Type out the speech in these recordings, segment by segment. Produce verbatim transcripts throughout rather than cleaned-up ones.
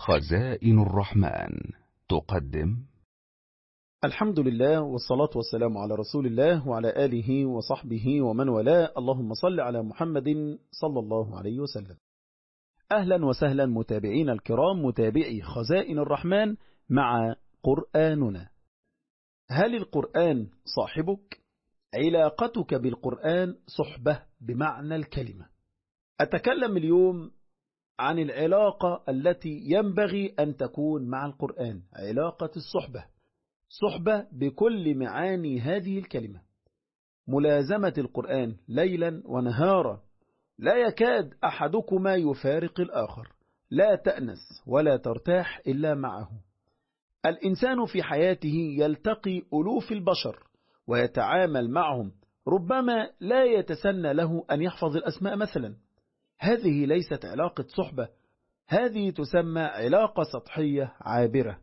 خزائن الرحمن تقدم. الحمد لله والصلاة والسلام على رسول الله وعلى آله وصحبه ومن والاه. اللهم صل على محمد صلى الله عليه وسلم. أهلا وسهلا متابعين الكرام، متابعي خزائن الرحمن مع قرآننا. هل القرآن صاحبك؟ علاقتك بالقرآن صحبة بمعنى الكلمة. أتكلم اليوم عن العلاقة التي ينبغي أن تكون مع القرآن، علاقة الصحبة، صحبة بكل معاني هذه الكلمة، ملازمة القرآن ليلا ونهارا، لا يكاد أحدكما يفارق الآخر، لا تأنس ولا ترتاح إلا معه. الإنسان في حياته يلتقي ألوف البشر ويتعامل معهم، ربما لا يتسنى له أن يحفظ الأسماء مثلا. هذه ليست علاقة صحبة، هذه تسمى علاقة سطحية عابرة.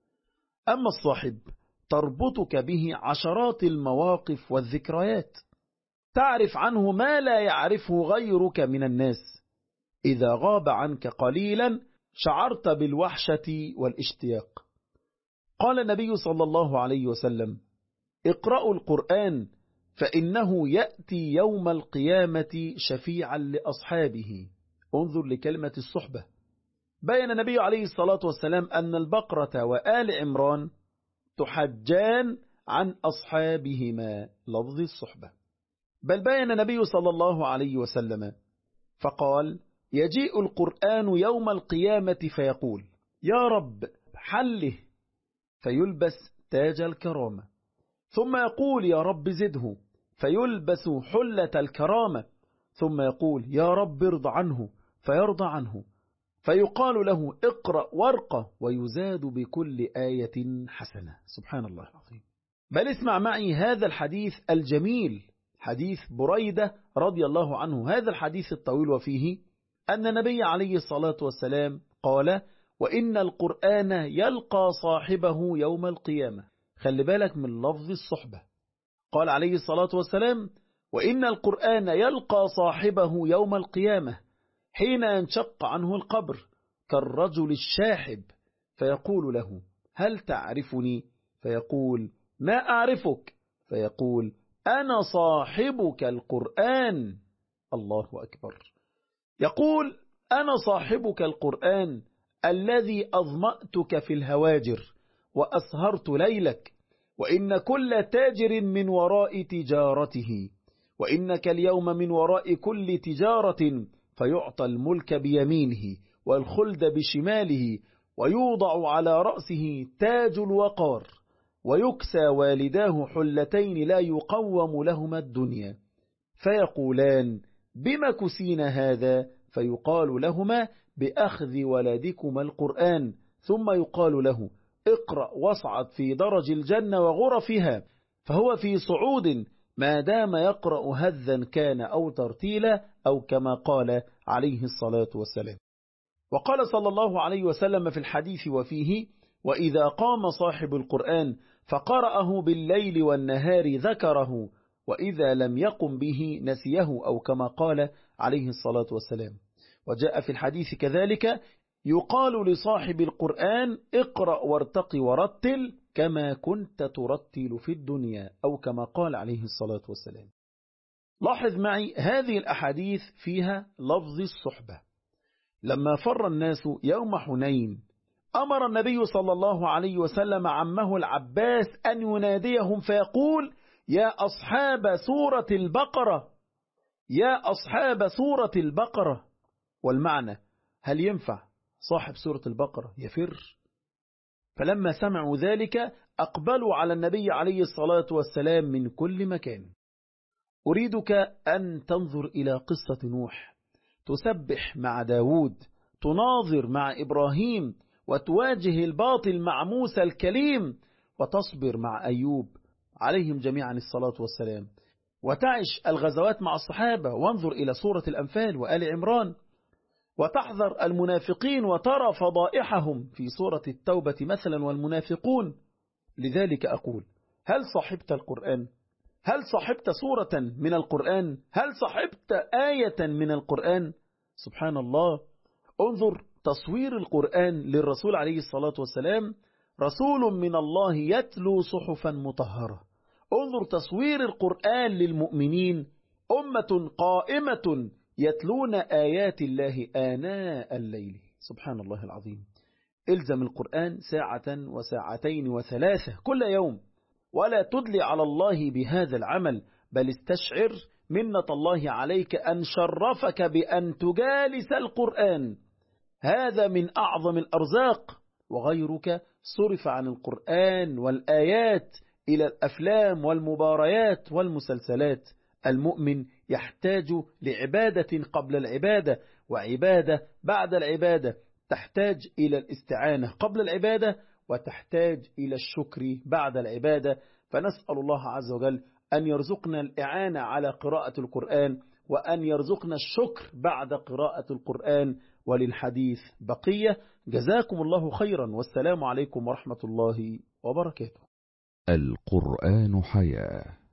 أما الصاحب تربطك به عشرات المواقف والذكريات، تعرف عنه ما لا يعرفه غيرك من الناس. إذا غاب عنك قليلا شعرت بالوحشة والاشتياق. قال النبي صلى الله عليه وسلم: اقرأوا القرآن فإنه يأتي يوم القيامة شفيعا لأصحابه. انظر لكلمة الصحبة. بين النبي عليه الصلاة والسلام أن البقرة وآل عمران تحجان عن أصحابهما، لفظ الصحبة. بل بين النبي صلى الله عليه وسلم فقال: يجيء القرآن يوم القيامة فيقول: يا رب حله، فيلبس تاج الكرامة، ثم يقول: يا رب زده، فيلبس حلة الكرامة، ثم يقول: يا رب ارض عنه، فيرضى عنه، فيقال له: اقرأ وارقى، ويزاد بكل آية حسنة. سبحان الله العظيم. بل اسمع معي هذا الحديث الجميل، حديث بريدة رضي الله عنه، هذا الحديث الطويل، وفيه أن النبي عليه الصلاة والسلام قال: وإن القرآن يلقى صاحبه يوم القيامة. خلي بالك من لفظ الصحبة. قال عليه الصلاة والسلام: وإن القرآن يلقى صاحبه يوم القيامة حين ينشق عنه القبر كالرجل الشاحب، فيقول له: هل تعرفني؟ فيقول: ما أعرفك. فيقول: أنا صاحبك القرآن. الله أكبر. يقول: أنا صاحبك القرآن الذي أظمأتك في الهواجر وأسهرت ليلك، وإن كل تاجر من وراء تجارته، وإنك اليوم من وراء كل تجارة فيعطى الملك بيمينه والخلد بشماله، ويوضع على رأسه تاج الوقار، ويكسى والداه حلتين لا يقوم لهما الدنيا، فيقولان: بما كسينا هذا؟ فيقال لهما: بأخذ ولدكما القرآن. ثم يقال له: اقرأ واصعد في درج الجنة وغرفها، فهو في صعود ما دام يقرأ هذا كان أو ترتيلا، أو كما قال عليه الصلاة والسلام. وقال صلى الله عليه وسلم في الحديث وفيه: وإذا قام صاحب القرآن فقرأه بالليل والنهار ذكره، وإذا لم يقم به نسيه، أو كما قال عليه الصلاة والسلام. وجاء في الحديث كذلك: يقال لصاحب القرآن: اقرأ وارتق ورتل كما كنت ترتل في الدنيا، أو كما قال عليه الصلاة والسلام. لاحظ معي هذه الأحاديث فيها لفظ الصحبة. لما فر الناس يوم حنين أمر النبي صلى الله عليه وسلم عمه العباس أن يناديهم فيقول: يا أصحاب سورة البقرة، يا أصحاب سورة البقرة. والمعنى: هل ينفع صاحب سورة البقرة يفر؟ فلما سمعوا ذلك أقبلوا على النبي عليه الصلاة والسلام من كل مكان. أريدك أن تنظر إلى قصة نوح، تسبح مع داود، تناظر مع إبراهيم، وتواجه الباطل مع موسى الكليم، وتصبر مع أيوب عليهم جميعا الصلاة والسلام، وتعش الغزوات مع الصحابة. وانظر إلى سورة الأنفال وآل عمران، وتحذر المنافقين وترى فضائحهم في سورة التوبة مثلا والمنافقون. لذلك أقول: هل صاحبت القرآن؟ هل صاحبت سورة من القرآن؟ هل صاحبت آية من القرآن؟ سبحان الله. انظر تصوير القرآن للرسول عليه الصلاة والسلام، رسول من الله يتلو صحفا مطهرة. انظر تصوير القرآن للمؤمنين، أمة قائمة يتلون آيات الله آناء الليل. سبحان الله العظيم. الزم القرآن ساعة وساعتين وثلاثة كل يوم، ولا تدلي على الله بهذا العمل، بل استشعر منة الله عليك أن شرفك بأن تجالس القرآن. هذا من أعظم الأرزاق، وغيرك صرف عن القرآن والآيات إلى الأفلام والمباريات والمسلسلات. المؤمن يحتاج لعبادة قبل العبادة، وعبادة بعد العبادة، تحتاج إلى الاستعانة قبل العبادة، وتحتاج إلى الشكر بعد العبادة. فنسأل الله عز وجل أن يرزقنا الإعانة على قراءة القرآن، وأن يرزقنا الشكر بعد قراءة القرآن. وللحديث بقية. جزاكم الله خيرا، والسلام عليكم ورحمة الله وبركاته. القرآن حياة.